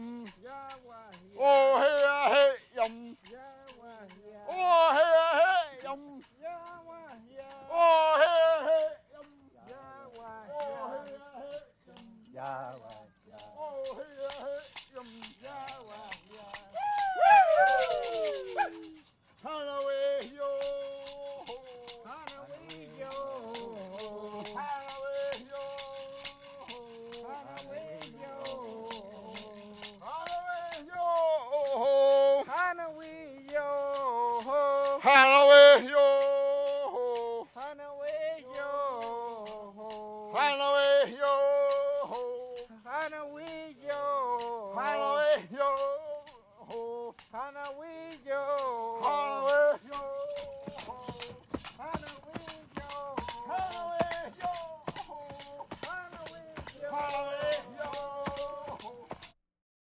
yum. Oh hey hey yum. Oh hey hey yum. Oh hey hey yum. Oh hey hey yum. Oh hey hey yum. Hanaway yo. Hanaway yo. Hanaway yo. Hanaway yo. Hanaway yo. Hanaway